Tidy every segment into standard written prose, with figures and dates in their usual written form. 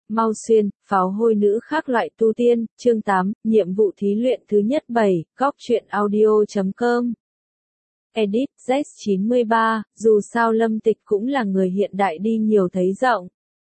Mau Xuyên, pháo hôi nữ khác loại tu tiên, chương 8, nhiệm vụ thí luyện thứ nhất 7, góc truyện audio.com. Edit, Z93, dù sao Lâm Tịch cũng là người hiện đại đi nhiều thấy rộng.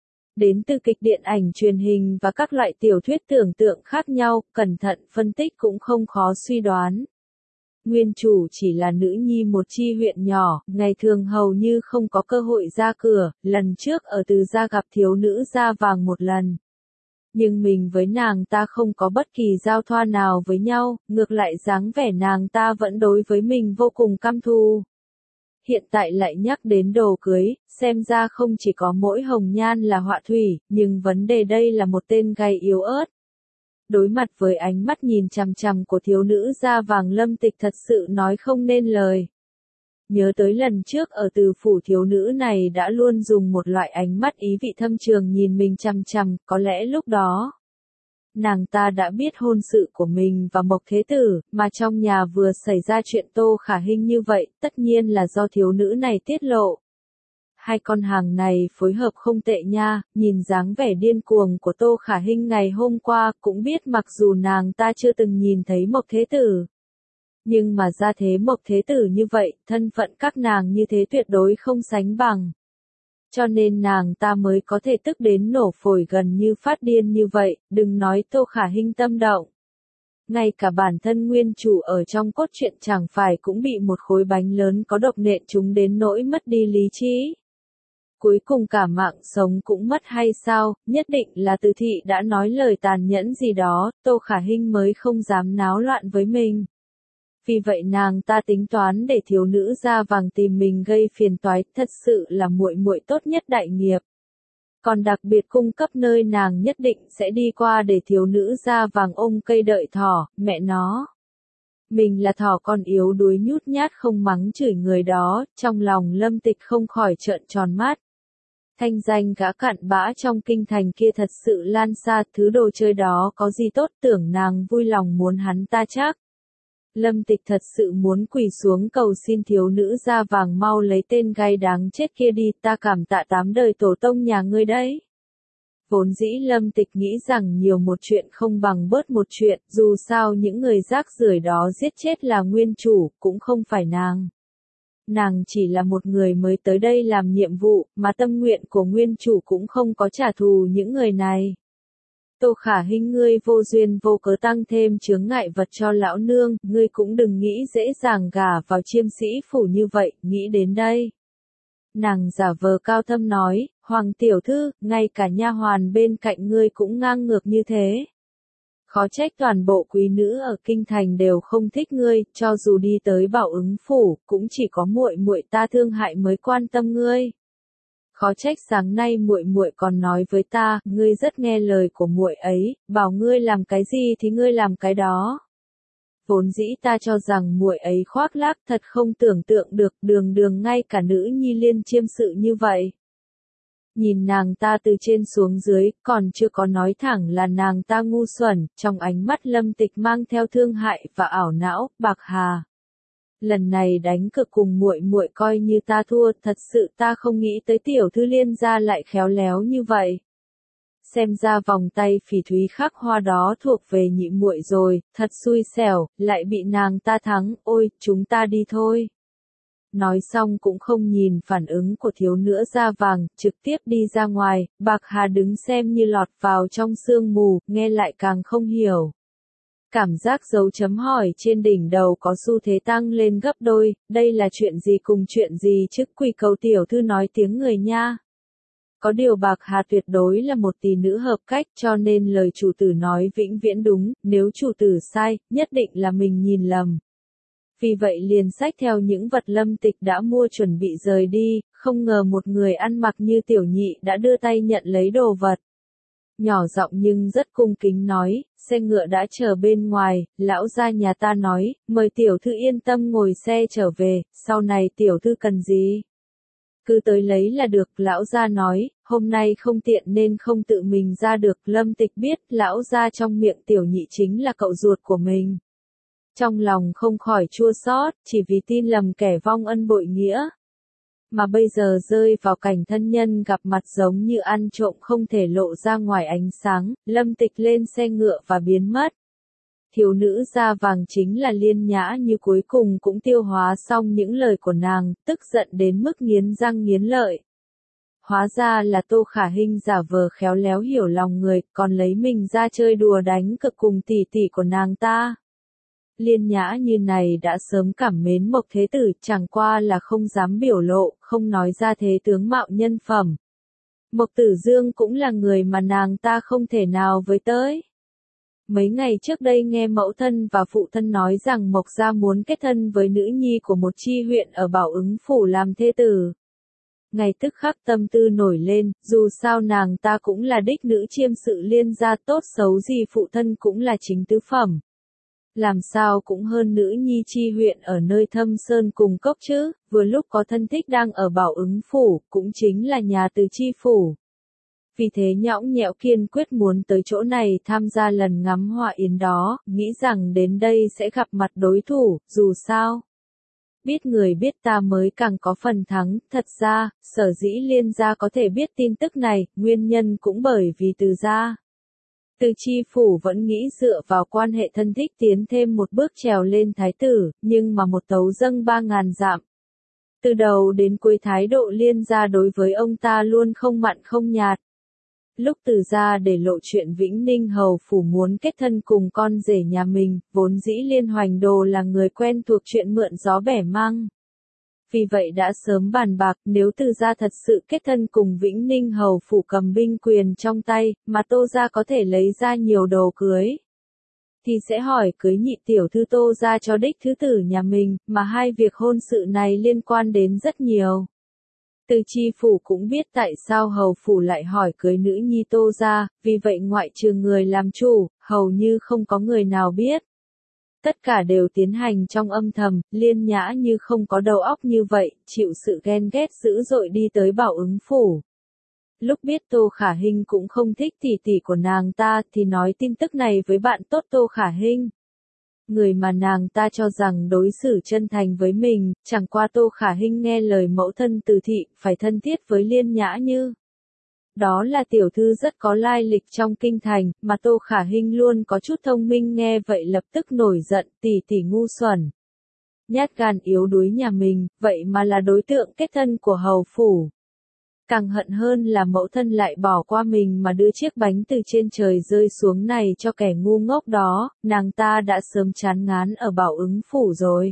Đến từ kịch điện ảnh truyền hình và các loại tiểu thuyết tưởng tượng khác nhau, cẩn thận phân tích cũng không khó suy đoán. Nguyên chủ chỉ là nữ nhi một chi huyện nhỏ, ngày thường hầu như không có cơ hội ra cửa, lần trước ở Từ Gia gặp thiếu nữ da vàng một lần. Nhưng mình với nàng ta không có bất kỳ giao thoa nào với nhau, ngược lại dáng vẻ nàng ta vẫn đối với mình vô cùng căm thù. Hiện tại lại nhắc đến đồ cưới, xem ra không chỉ có mỗi Hồng Nhan là họa thủy, nhưng vấn đề đây là một tên gay yếu ớt. Đối mặt với ánh mắt nhìn chằm chằm của thiếu nữ da vàng, Lâm Tịch thật sự nói không nên lời. Nhớ tới lần trước ở Từ Phủ, thiếu nữ này đã luôn dùng một loại ánh mắt ý vị thâm trường nhìn mình chằm chằm, có lẽ lúc đó nàng ta đã biết hôn sự của mình và Mộc Thế Tử, mà trong nhà vừa xảy ra chuyện Tô Khả Hinh như vậy, tất nhiên là do thiếu nữ này tiết lộ. Hai con hàng này phối hợp không tệ nha, nhìn dáng vẻ điên cuồng của Tô Khả Hinh ngày hôm qua, cũng biết mặc dù nàng ta chưa từng nhìn thấy Mộc Thế Tử. Nhưng mà ra thế Mộc Thế Tử như vậy, thân phận các nàng như thế tuyệt đối không sánh bằng. Cho nên nàng ta mới có thể tức đến nổ phổi gần như phát điên như vậy, đừng nói Tô Khả Hinh tâm động. Ngay cả bản thân nguyên chủ ở trong cốt truyện chẳng phải cũng bị một khối bánh lớn có độc nện trúng đến nỗi mất đi lý trí. Cuối cùng cả mạng sống cũng mất hay sao, nhất định là Từ Thị đã nói lời tàn nhẫn gì đó, Tô Khả Hinh mới không dám náo loạn với mình. Vì vậy nàng ta tính toán để thiếu nữ da vàng tìm mình gây phiền toái, thật sự là muội muội tốt nhất đại nghiệp. Còn đặc biệt cung cấp nơi nàng nhất định sẽ đi qua để thiếu nữ da vàng ôm cây đợi thỏ, mẹ nó. Mình là thỏ con yếu đuối nhút nhát không mắng chửi người đó, trong lòng Lâm Tịch không khỏi trợn tròn mắt. Thanh danh gã cặn bã trong kinh thành kia thật sự lan xa, thứ đồ chơi đó có gì tốt, tưởng nàng vui lòng muốn hắn ta chắc. Lâm Tịch thật sự muốn quỳ xuống cầu xin thiếu nữ da vàng mau lấy tên gay đáng chết kia đi, ta cảm tạ 8 đời tổ tông nhà ngươi đấy. Vốn dĩ Lâm Tịch nghĩ rằng nhiều một chuyện không bằng bớt một chuyện, dù sao những người rác rưởi đó giết chết là nguyên chủ, cũng không phải nàng. Nàng chỉ là một người mới tới đây làm nhiệm vụ, mà tâm nguyện của nguyên chủ cũng không có trả thù những người này. Tô Khả Hinh, ngươi vô duyên vô cớ tăng thêm chướng ngại vật cho lão nương, ngươi cũng đừng nghĩ dễ dàng gả vào chiêm sĩ phủ như vậy, nghĩ đến đây. Nàng giả vờ cao thâm nói, Hoàng tiểu thư, ngay cả nha hoàn bên cạnh ngươi cũng ngang ngược như thế. Khó trách toàn bộ quý nữ ở kinh thành đều không thích ngươi, cho dù đi tới Bảo Ứng phủ, cũng chỉ có muội muội ta thương hại mới quan tâm ngươi. Khó trách sáng nay muội muội còn nói với ta, ngươi rất nghe lời của muội ấy, bảo ngươi làm cái gì thì ngươi làm cái đó. Vốn dĩ ta cho rằng muội ấy khoác lác, thật không tưởng tượng được đường đường ngay cả nữ nhi liên chiêm sự như vậy. Nhìn nàng ta từ trên xuống dưới, còn chưa có nói thẳng là nàng ta ngu xuẩn, trong ánh mắt Lâm Tịch mang theo thương hại và ảo não, Bạc Hà. Lần này đánh cược cùng muội muội coi như ta thua, thật sự ta không nghĩ tới tiểu thư Liên gia lại khéo léo như vậy. Xem ra vòng tay phỉ thúy khắc hoa đó thuộc về nhị muội rồi, thật xui xẻo, lại bị nàng ta thắng, ôi, chúng ta đi thôi. Nói xong cũng không nhìn phản ứng của thiếu nữ da vàng, trực tiếp đi ra ngoài, Bạc Hà đứng xem như lọt vào trong sương mù, nghe lại càng không hiểu. Cảm giác dấu chấm hỏi trên đỉnh đầu có xu thế tăng lên gấp đôi, đây là chuyện gì cùng chuyện gì chứ, quỳ cầu tiểu thư nói tiếng người nha. Có điều Bạc Hà tuyệt đối là một tỷ nữ hợp cách, cho nên lời chủ tử nói vĩnh viễn đúng, nếu chủ tử sai, nhất định là mình nhìn lầm. Vì vậy liền xách theo những vật Lâm Tịch đã mua chuẩn bị rời đi, không ngờ một người ăn mặc như tiểu nhị đã đưa tay nhận lấy đồ vật. Nhỏ giọng nhưng rất cung kính nói, xe ngựa đã chờ bên ngoài, lão gia nhà ta nói, mời tiểu thư yên tâm ngồi xe trở về, sau này tiểu thư cần gì? Cứ tới lấy là được, lão gia nói, hôm nay không tiện nên không tự mình ra được, Lâm Tịch biết lão gia trong miệng tiểu nhị chính là cậu ruột của mình. Trong lòng không khỏi chua xót, chỉ vì tin lầm kẻ vong ân bội nghĩa. Mà bây giờ rơi vào cảnh thân nhân gặp mặt giống như ăn trộm không thể lộ ra ngoài ánh sáng, Lâm Tịch lên xe ngựa và biến mất. Thiếu nữ da vàng chính là Liên Nhã Như cuối cùng cũng tiêu hóa xong những lời của nàng, tức giận đến mức nghiến răng nghiến lợi. Hóa ra là Tô Khả Hinh giả vờ khéo léo hiểu lòng người, còn lấy mình ra chơi đùa đánh cược cùng tỷ tỷ của nàng ta. Liên Nhã Như này đã sớm cảm mến Mộc Thế Tử, chẳng qua là không dám biểu lộ, không nói ra thế tướng mạo nhân phẩm. Mộc Tử Dương cũng là người mà nàng ta không thể nào với tới. Mấy ngày trước đây nghe mẫu thân và phụ thân nói rằng Mộc gia muốn kết thân với nữ nhi của một chi huyện ở Bảo Ứng Phủ làm thê tử. Ngày tức khắc tâm tư nổi lên, dù sao nàng ta cũng là đích nữ chiêm sự Liên gia, tốt xấu gì phụ thân cũng là chính tứ phẩm. Làm sao cũng hơn nữ nhi chi huyện ở nơi thâm sơn cùng cốc chứ, vừa lúc có thân thích đang ở Bảo Ứng Phủ, cũng chính là nhà Từ Chi Phủ. Vì thế nhõng nhẽo kiên quyết muốn tới chỗ này tham gia lần ngắm hoa yến đó, nghĩ rằng đến đây sẽ gặp mặt đối thủ, dù sao. Biết người biết ta mới càng có phần thắng, thật ra, sở dĩ Liên gia có thể biết tin tức này, nguyên nhân cũng bởi vì Từ gia. Từ Chi Phủ vẫn nghĩ dựa vào quan hệ thân thích tiến thêm một bước trèo lên thái tử, nhưng mà một tấu dâng 3.000 dặm. Từ đầu đến cuối thái độ Liên gia đối với ông ta luôn không mặn không nhạt. Lúc Từ gia để lộ chuyện Vĩnh Ninh hầu phủ muốn kết thân cùng con rể nhà mình, vốn dĩ Liên Hoành Đồ là người quen thuộc chuyện mượn gió bẻ măng. Vì vậy đã sớm bàn bạc, nếu Từ gia thật sự kết thân cùng Vĩnh Ninh hầu phủ cầm binh quyền trong tay, mà Tô gia có thể lấy ra nhiều đồ cưới, thì sẽ hỏi cưới nhị tiểu thư Tô gia cho đích thứ tử nhà mình, mà hai việc hôn sự này liên quan đến rất nhiều. Từ Chi Phủ cũng biết tại sao hầu phủ lại hỏi cưới nữ nhi Tô gia, vì vậy ngoại trừ người làm chủ, hầu như không có người nào biết. Tất cả đều tiến hành trong âm thầm, Liên Nhã Như không có đầu óc như vậy, chịu sự ghen ghét dữ dội đi tới Bảo Ứng Phủ. Lúc biết Tô Khả Hinh cũng không thích tỷ tỷ của nàng ta thì nói tin tức này với bạn tốt Tô Khả Hinh. Người mà nàng ta cho rằng đối xử chân thành với mình, chẳng qua Tô Khả Hinh nghe lời mẫu thân Từ thị, phải thân thiết với Liên Nhã Như. Đó là tiểu thư rất có lai lịch trong kinh thành, mà Tô Khả Hinh luôn có chút thông minh, nghe vậy lập tức nổi giận, tỷ tỷ ngu xuẩn. Nhát gan yếu đuối nhà mình, vậy mà là đối tượng kết thân của hầu phủ. Càng hận hơn là mẫu thân lại bỏ qua mình mà đưa chiếc bánh từ trên trời rơi xuống này cho kẻ ngu ngốc đó, nàng ta đã sớm chán ngán ở Bảo Ứng Phủ rồi.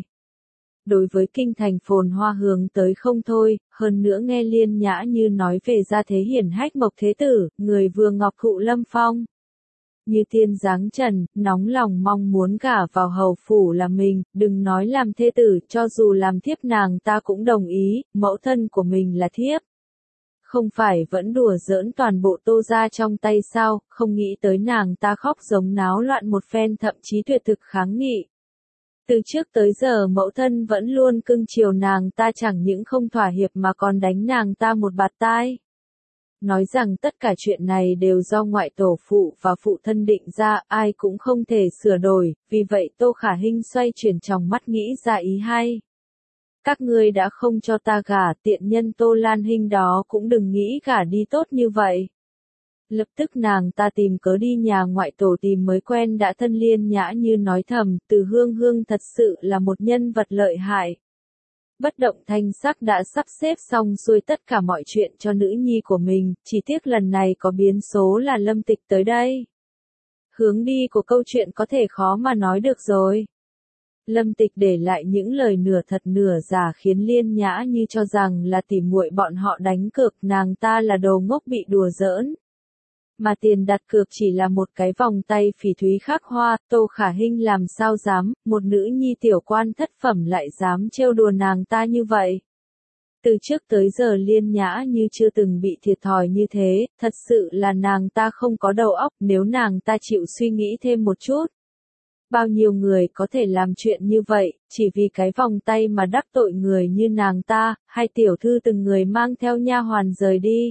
Đối với kinh thành phồn hoa hướng tới không thôi, hơn nữa nghe Liên Nhã Như nói về gia thế hiển hách Mộc Thế Tử, người vừa ngọc thụ lâm phong. Như tiên dáng trần, nóng lòng mong muốn gả vào hầu phủ là mình, đừng nói làm thê tử, cho dù làm thiếp nàng ta cũng đồng ý, mẫu thân của mình là thiếp. Không phải vẫn đùa giỡn toàn bộ Tô gia trong tay sao, không nghĩ tới nàng ta khóc giống náo loạn một phen, thậm chí tuyệt thực kháng nghị. Từ trước tới giờ mẫu thân vẫn luôn cưng chiều nàng ta, chẳng những không thỏa hiệp mà còn đánh nàng ta một bạt tai. Nói rằng tất cả chuyện này đều do ngoại tổ phụ và phụ thân định ra, ai cũng không thể sửa đổi, vì vậy Tô Khả Hinh xoay chuyển tròng mắt nghĩ ra ý hay. Các ngươi đã không cho ta gả, tiện nhân Tô Lan Hinh đó cũng đừng nghĩ gả đi tốt như vậy. Lập tức nàng ta tìm cớ đi nhà ngoại tổ tìm mới quen đã thân. Liên Nhã Như nói thầm, Từ Hương Hương thật sự là một nhân vật lợi hại. Bất động thanh sắc đã sắp xếp xong xuôi tất cả mọi chuyện cho nữ nhi của mình, chỉ tiếc lần này có biến số là Lâm Tịch tới đây. Hướng đi của câu chuyện có thể khó mà nói được rồi. Lâm Tịch để lại những lời nửa thật nửa giả khiến Liên Nhã Như cho rằng là tỉ muội bọn họ đánh cược, nàng ta là đồ ngốc bị đùa giỡn. Mà tiền đặt cược chỉ là một cái vòng tay phỉ thúy khắc hoa, Tô Khả Hinh làm sao dám, một nữ nhi tiểu quan thất phẩm lại dám trêu đùa nàng ta như vậy. Từ trước tới giờ Liên Nhã Như chưa từng bị thiệt thòi như thế, thật sự là nàng ta không có đầu óc, nếu nàng ta chịu suy nghĩ thêm một chút. Bao nhiêu người có thể làm chuyện như vậy, chỉ vì cái vòng tay mà đắc tội người như nàng ta, hai tiểu thư từng người mang theo nha hoàn rời đi.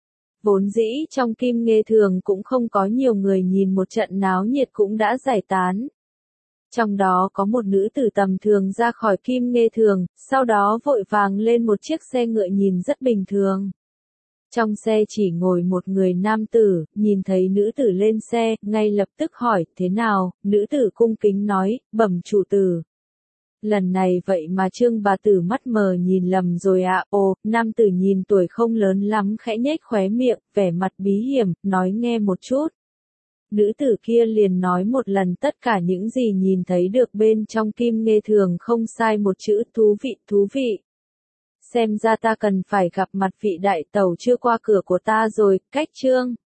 Vốn dĩ trong Kim Nghê Thường cũng không có nhiều người, nhìn một trận náo nhiệt cũng đã giải tán. Trong đó có một nữ tử tầm thường ra khỏi Kim Nghê Thường, sau đó vội vàng lên một chiếc xe ngựa nhìn rất bình thường. Trong xe chỉ ngồi một người nam tử, nhìn thấy nữ tử lên xe, ngay lập tức hỏi, thế nào, nữ tử cung kính nói, bẩm chủ tử. Lần này vậy mà Trương bà tử mắt mờ nhìn lầm rồi ạ, ồ, nam tử nhìn tuổi không lớn lắm khẽ nhếch khóe miệng, vẻ mặt bí hiểm, nói nghe một chút. Nữ tử kia liền nói một lần tất cả những gì nhìn thấy được bên trong Kim Nghê Thường không sai một chữ, thú vị, thú vị. Xem ra ta cần phải gặp mặt vị đại tẩu chưa qua cửa của ta rồi, cách Trương